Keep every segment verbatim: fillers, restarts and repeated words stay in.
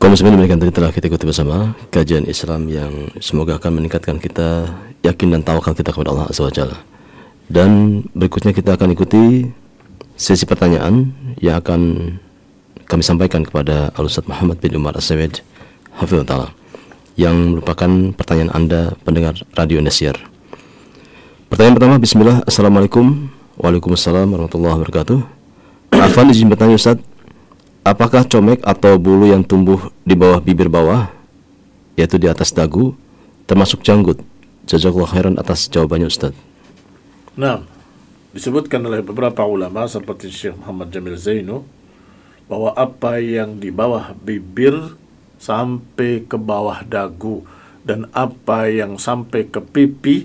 Kaum muslimin demikian tadi telah kita ikuti bersama kajian Islam yang semoga akan meningkatkan kita yakin dan tawakal kita kepada Allah Azza wa Jalla. Dan berikutnya kita akan ikuti sesi pertanyaan yang akan kami sampaikan kepada Al-Ustaz Muhammad bin Umar As-Sawid Hafizahullah Ta'ala, yang merupakan pertanyaan Anda pendengar Radio Indosiar. Pertanyaan pertama, bismillah. Assalamualaikum. Waalaikumsalam warahmatullahi wabarakatuh. Afwan, izin bertanya Ustaz, apakah comek atau bulu yang tumbuh di bawah bibir bawah, yaitu di atas dagu, termasuk janggut? Jazakallahu khairan atas jawabannya Ustaz. Nah, disebutkan oleh beberapa ulama seperti Syekh Muhammad Jamil Zainu bahwa apa yang di bawah bibir sampai ke bawah dagu dan apa yang sampai ke pipi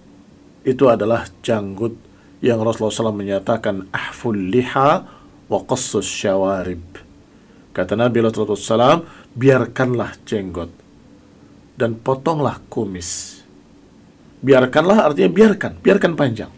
itu adalah janggut, yang Rasulullah shallallahu alaihi wasallam menyatakan ahful liha wa qassus syawarib. Kata Nabi sallallahu alaihi wasallam, biarkanlah jenggot dan potonglah kumis. Biarkanlah artinya biarkan, biarkan panjang.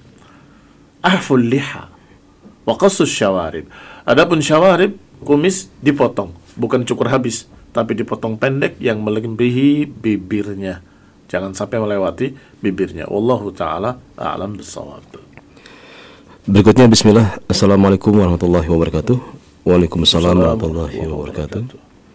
Ahful liha wa qassus syawarib. Adapun syawarib, kumis dipotong, bukan cukur habis, tapi dipotong pendek yang melebihi bibirnya. Jangan sampai melewati bibirnya. Wallahu ta'ala a'lam bissawab. Berikutnya, bismillah. Assalamualaikum warahmatullahi wabarakatuh. Waalaikumsalam warahmatullahi wabarakatuh.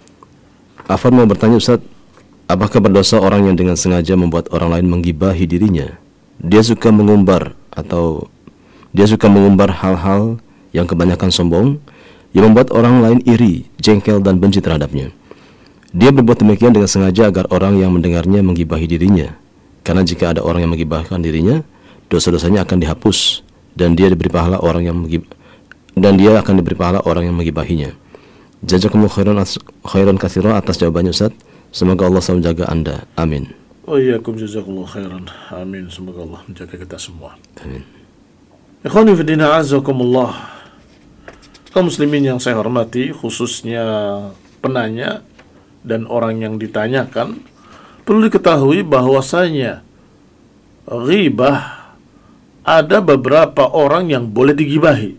Afan mau bertanya Ustaz, apakah berdosa orang yang dengan sengaja membuat orang lain menggibahi dirinya? Dia suka mengumbar atau dia suka mengumbar hal-hal yang kebanyakan sombong, yang membuat orang lain iri, jengkel dan benci terhadapnya. Dia berbuat demikian dengan sengaja agar orang yang mendengarnya menggibahi dirinya. Karena jika ada orang yang menggibahkan dirinya, dosa-dosanya akan dihapus dan dia diberi pahala orang yang menggib- dan dia akan diberi pahala orang yang menggibahinya. Jazakumullahu khairan khairan katsiran atas jawabannya Ustaz. Semoga Allah selalu menjaga Anda. Amin. Wa iyyakum jazakumullahu khairan. Amin. Semoga Allah menjaga kita semua. Amin. Ikhwani fi din, a'azzakumullah. Kaum muslimin yang saya hormati, khususnya penanya dan orang yang ditanyakan, perlu diketahui bahwasanya ghibah ada beberapa orang yang boleh digibahi.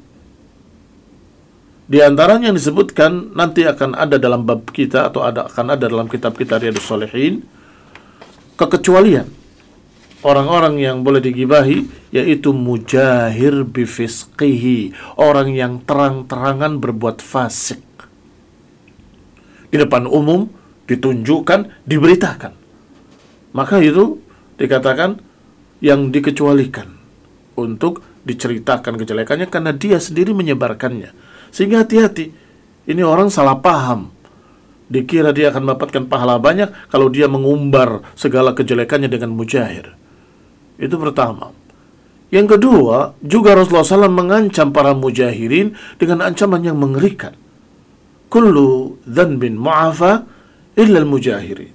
Di antaranya yang disebutkan nanti akan ada dalam bab kita atau ada akan ada dalam kitab kita Riyadhus Shalihin, kekecualian orang-orang yang boleh digibahi, yaitu mujahir bifisqihi, orang yang terang-terangan berbuat fasik di depan umum, ditunjukkan, diberitakan. Maka itu dikatakan yang dikecualikan untuk diceritakan kejelekannya karena dia sendiri menyebarkannya. Sehingga hati-hati, ini orang salah paham, dikira dia akan mendapatkan pahala banyak kalau dia mengumbar segala kejelekannya dengan mujahir. Itu pertama. Yang kedua, juga Rasulullah shallallahu alaihi wasallam mengancam para mujahirin dengan ancaman yang mengerikan. Kullu dhanbin mu'afa illa al-mujahirin.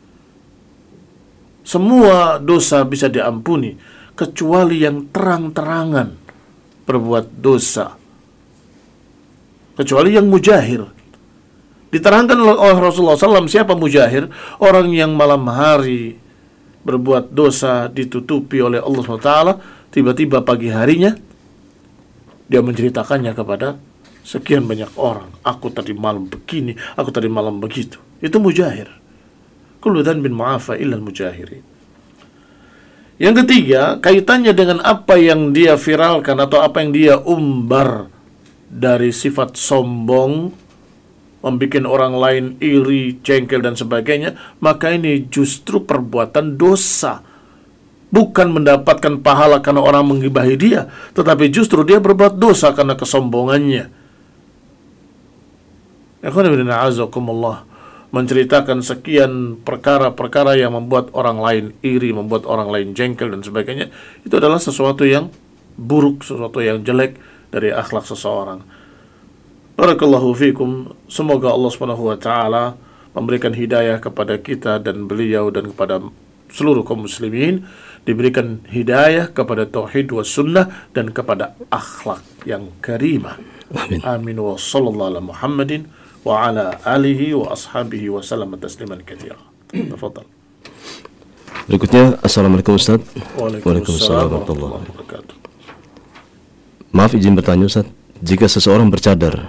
Semua dosa bisa diampuni kecuali yang terang-terangan berbuat dosa, kecuali yang mujahir. Diterangkan oleh Rasulullah shallallahu alaihi wasallam siapa mujahir? Orang yang malam hari berbuat dosa ditutupi oleh Allah subhanahu wa taala, tiba-tiba pagi harinya dia menceritakannya kepada sekian banyak orang. Aku tadi malam begini, aku tadi malam begitu. Itu mujahir. Kullu dhanbin mu'afa illa al-mujahirin. Yang ketiga, kaitannya dengan apa yang dia viralkan atau apa yang dia umbar dari sifat sombong, membuat orang lain iri, jengkel dan sebagainya, maka ini justru perbuatan dosa. Bukan mendapatkan pahala karena orang menggibahi dia, tetapi justru dia berbuat dosa karena kesombongannya. Menceritakan sekian perkara-perkara yang membuat orang lain iri, membuat orang lain jengkel dan sebagainya, itu adalah sesuatu yang buruk, sesuatu yang jelek dari akhlak seseorang. Barakallahu fikum. Semoga Allah subhanahu wa ta'ala memberikan hidayah kepada kita dan beliau dan kepada seluruh kaum muslimin, diberikan hidayah kepada tauhid wa sunnah dan kepada akhlak yang karimah. Amin. Amin. Wa sallallahu ala Muhammadin wa ala alihi wa ashabihi wa sallam tasliman katsira. Tafadhal. Berikutnya, Assalamualaikum Ustaz. Waalaikumsalam warahmatullahi wabarakatuh. Maaf izin bertanya Ustaz, jika seseorang bercadar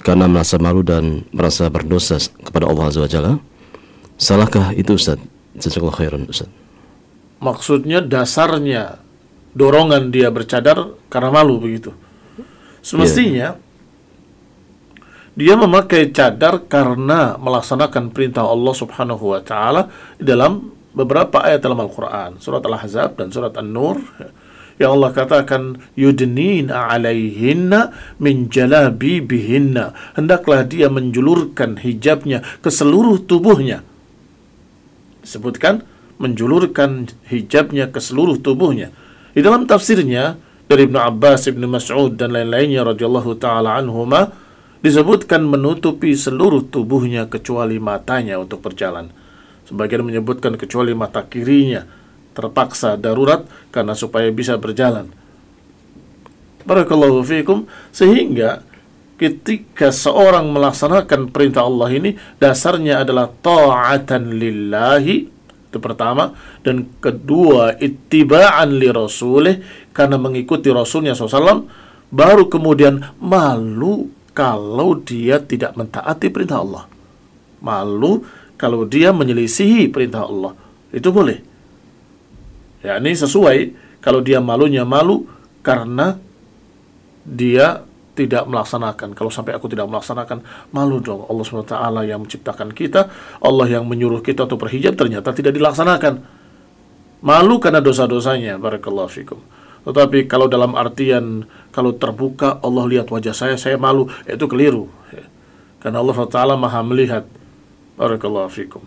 karena merasa malu dan merasa berdosa kepada Allah Azza wa Jalla. Salahkah itu Ustaz? Jazakallahu khairan Ustaz. Maksudnya dasarnya dorongan dia bercadar karena malu begitu. Semestinya yeah. dia memakai cadar karena melaksanakan perintah Allah Subhanahu wa taala dalam beberapa ayat dalam Al-Qur'an, surat Al-Ahzab dan surat An-Nur. Yang Allah katakan yudnina 'alaihinna min jalabibihinna, hendaklah dia menjulurkan hijabnya ke seluruh tubuhnya. Disebutkan menjulurkan hijabnya ke seluruh tubuhnya. Di dalam tafsirnya dari Ibnu Abbas, Ibnu Mas'ud dan lain-lainnya radhiyallahu taala anhuma disebutkan menutupi seluruh tubuhnya kecuali matanya untuk berjalan. Sebagian menyebutkan kecuali mata kirinya, terpaksa darurat karena supaya bisa berjalan. Barakallahu fiikum. Sehingga ketika seorang melaksanakan perintah Allah ini, dasarnya adalah ta'atan lillahi, itu pertama, dan kedua ittiba'an li rasulih, karena mengikuti Rasulnya shallallahu alaihi wasallam. Baru kemudian malu kalau dia tidak mentaati perintah Allah, malu kalau dia menyelisihi perintah Allah. Itu boleh. Ya, ini sesuai kalau dia malunya malu karena dia tidak melaksanakan. Kalau sampai aku tidak melaksanakan, malu dong. Allah subhanahu wa taala yang menciptakan kita, Allah yang menyuruh kita untuk berhijab, ternyata tidak dilaksanakan. Malu karena dosa-dosanya. Barakallahu fikum. Tetapi kalau dalam artian kalau terbuka Allah lihat wajah saya, saya malu, itu keliru. Karena Allah subhanahu wa taala maha melihat. Barakallahu fikum.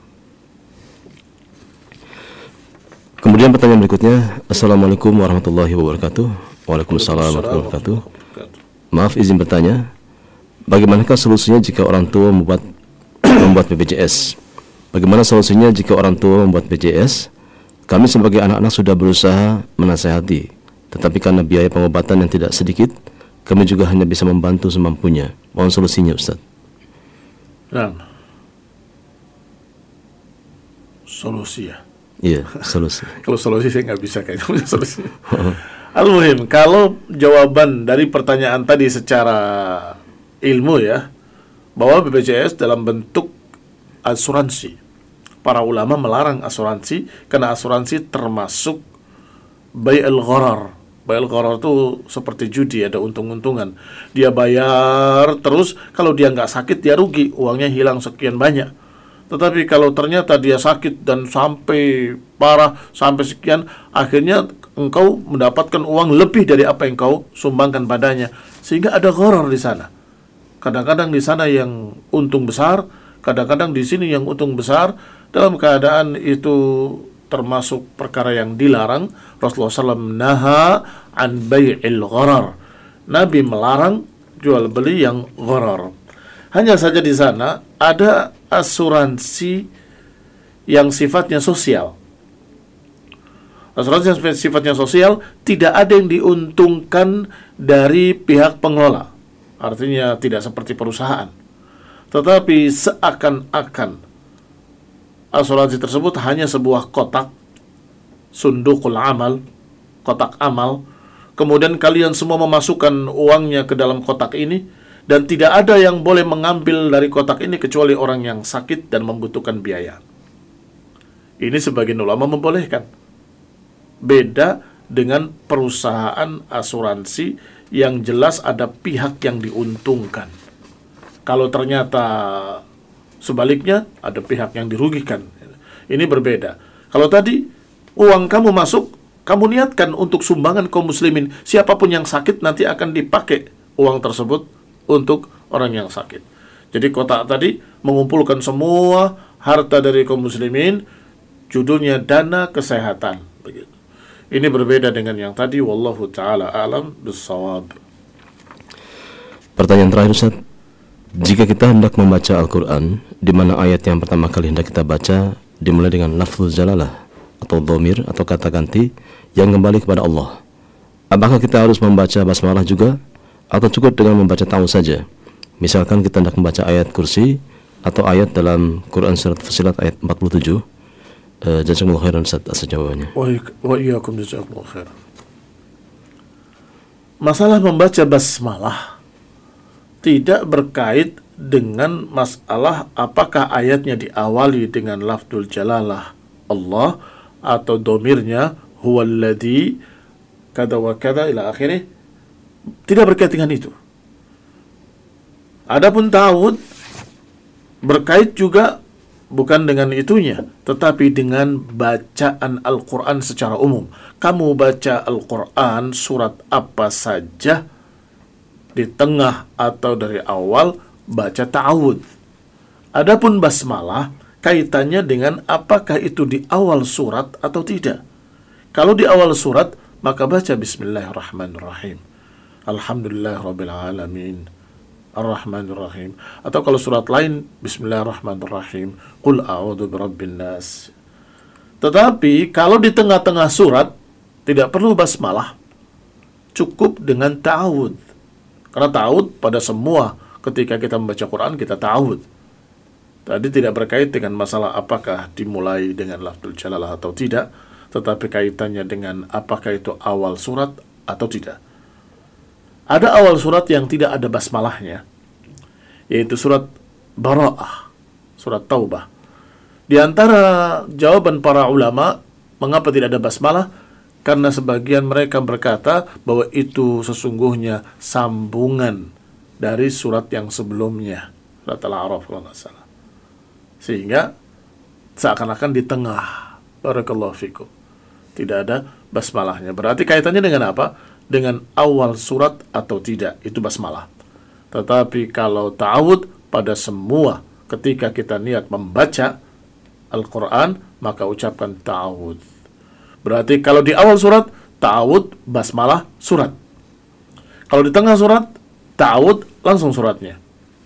Kemudian pertanyaan berikutnya, Assalamualaikum warahmatullahi wabarakatuh. Waalaikumsalam warahmatullahi wabarakatuh. Maaf izin bertanya, bagaimanakah solusinya jika orang tua membuat membuat B P J S? Bagaimana solusinya jika orang tua membuat B P J S? Kami sebagai anak-anak sudah berusaha menasihati, tetapi karena biaya pengobatan yang tidak sedikit, kami juga hanya bisa membantu semampunya. Mohon solusinya Ustaz. Nah, solusi ya. Iya, solusi. Kalau solusi saya nggak bisa kayaknya punya solusi. Al-muhim, kalau jawaban dari pertanyaan tadi secara ilmu ya, bahwa B P J S dalam bentuk asuransi. Para ulama melarang asuransi karena asuransi termasuk bai'ul gharar. Bai'ul gharar itu seperti judi, ada untung-untungan. Dia bayar terus, kalau dia nggak sakit dia rugi, uangnya hilang sekian banyak. Tetapi kalau ternyata dia sakit dan sampai parah, sampai sekian, akhirnya engkau mendapatkan uang lebih dari apa yang kau sumbangkan padanya. Sehingga ada gharar di sana. Kadang-kadang di sana yang untung besar, kadang-kadang di sini yang untung besar. Dalam keadaan itu termasuk perkara yang dilarang. Rasulullah shallallahu alaihi wasallam naha an bai'il gharar. Nabi melarang jual beli yang gharar. Hanya saja di sana ada asuransi yang sifatnya sosial. Asuransi yang sifatnya sosial tidak ada yang diuntungkan dari pihak pengelola. Artinya tidak seperti perusahaan. Tetapi seakan-akan asuransi tersebut hanya sebuah kotak, sundukul amal, kotak amal. Kemudian kalian semua memasukkan uangnya ke dalam kotak ini, dan tidak ada yang boleh mengambil dari kotak ini kecuali orang yang sakit dan membutuhkan biaya. Ini sebagian ulama membolehkan. Beda dengan perusahaan asuransi yang jelas ada pihak yang diuntungkan. Kalau ternyata sebaliknya ada pihak yang dirugikan. Ini berbeda. Kalau tadi uang kamu masuk, kamu niatkan untuk sumbangan kaum muslimin. Siapapun yang sakit nanti akan dipakai uang tersebut untuk orang yang sakit. Jadi kotak tadi mengumpulkan semua harta dari kaum muslimin, judulnya dana kesehatan. Begitu. Ini berbeda dengan yang tadi. Wallahu ta'ala alam bissawab. Pertanyaan terakhir Ustaz, jika kita hendak membaca Al-Quran, di mana ayat yang pertama kali hendak kita baca dimulai dengan lafzul jalalah atau dhamir atau kata ganti yang kembali kepada Allah, apakah kita harus membaca basmalah juga atau cukup dengan membaca ta'awudz saja? Misalkan kita hendak membaca ayat kursi atau ayat dalam Quran surat Fussilat ayat empat puluh tujuh. uh, Jazakumullah khairan Ustaz atas jawabannya. Wa iyyakum jazakumullah khairan. Masalah membaca basmalah tidak berkait dengan masalah apakah ayatnya diawali dengan lafzul jalalah Allah atau domirnya huwallazi kada wa kada ila akhirih. Tidak berkait dengan itu. Adapun ta'awudz berkait juga bukan dengan itunya, tetapi dengan bacaan Al-Quran secara umum. Kamu baca Al-Quran surat apa saja, di tengah atau dari awal, baca ta'awudz. Adapun basmalah, kaitannya dengan apakah itu di awal surat atau tidak. Kalau di awal surat, maka baca Bismillahirrahmanirrahim. Alhamdulillahirrabbilalamin. Ar-Rahmanir-Rahim. Atau kalau surat lain, Bismillahirrahmanirrahim. Qul a'udzu birabbin nas. Tetapi kalau di tengah-tengah surat tidak perlu basmalah, cukup dengan ta'awudz. Karena ta'awudz pada semua ketika kita membaca Quran kita ta'awudz. Tadi tidak berkait dengan masalah apakah dimulai dengan lafzul jalalah atau tidak, tetapi kaitannya dengan apakah itu awal surat atau tidak. Ada awal surat yang tidak ada basmalahnya, yaitu surat Bara'ah, surat Taubah. Di antara jawaban para ulama mengapa tidak ada basmalah, karena sebagian mereka berkata bahwa itu sesungguhnya sambungan dari surat yang sebelumnya, surat Al-A'raf kalau nggak salah. Sehingga seakan-akan di tengah, barakallahu fikum, tidak ada basmalahnya. Berarti kaitannya dengan apa? Dengan awal surat atau tidak, itu basmalah. Tetapi kalau ta'awudz pada semua ketika kita niat membaca Al-Quran, maka ucapkan ta'awudz. Berarti kalau di awal surat, ta'awudz, basmalah, surat. Kalau di tengah surat, ta'awudz, langsung suratnya.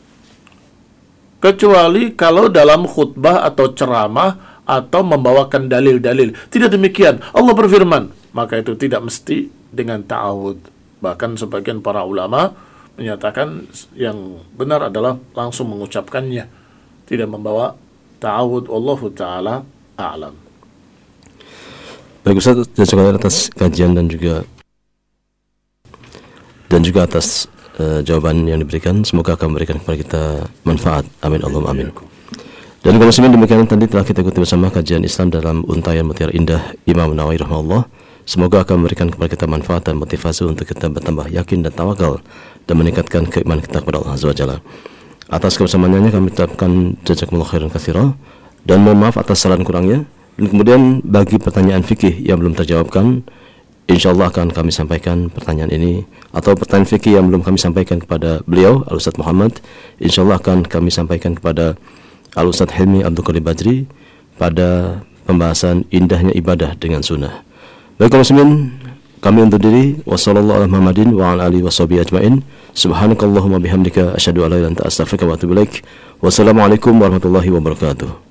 Kecuali kalau dalam khutbah atau ceramah atau membawakan dalil-dalil. Tidak demikian. Allah berfirman, maka itu tidak mesti dengan ta'awudz. Bahkan sebagian para ulama menyatakan yang benar adalah langsung mengucapkannya, tidak membawa ta'awudz. Wallahu ta'ala a'lam. Baik Ustaz, terima kasih atas kajian dan juga dan juga atas uh, jawaban yang diberikan. Semoga akan memberikan kepada kita manfaat. Amin Allahumma amin. Dan kaum muslimin, demikian tadi telah kita ikuti bersama kajian Islam dalam Untayan Mutiara Indah Imam Nawawi rahimahullah. Semoga akan memberikan kepada kita manfaat dan motivasi untuk kita bertambah yakin dan tawakal dan meningkatkan keimanan kita kepada Allah Azza wa Jalla. Atas kebersamaannya kami ucapkan jazakumullah khairan katsira dan mohon maaf atas salah kurangnya. Dan kemudian bagi pertanyaan fikih yang belum terjawabkan, insyaallah akan kami sampaikan pertanyaan ini, atau pertanyaan fikih yang belum kami sampaikan kepada beliau Al-Ustaz Muhammad, insyaallah akan kami sampaikan kepada Al-Ustaz Hilmi Abdul Qadir Badri pada pembahasan indahnya ibadah dengan sunnah. Baik kaum muslimin, kami undur diri. Wassallallahu ala Muhammadin wa ala alihi washabihi ajmain. Subhanakallahumma bihamdika asyhadu an la ilaha illa anta astaghfiruka wa atubu ilaik. Wassalamualaikum warahmatullahi wabarakatuh.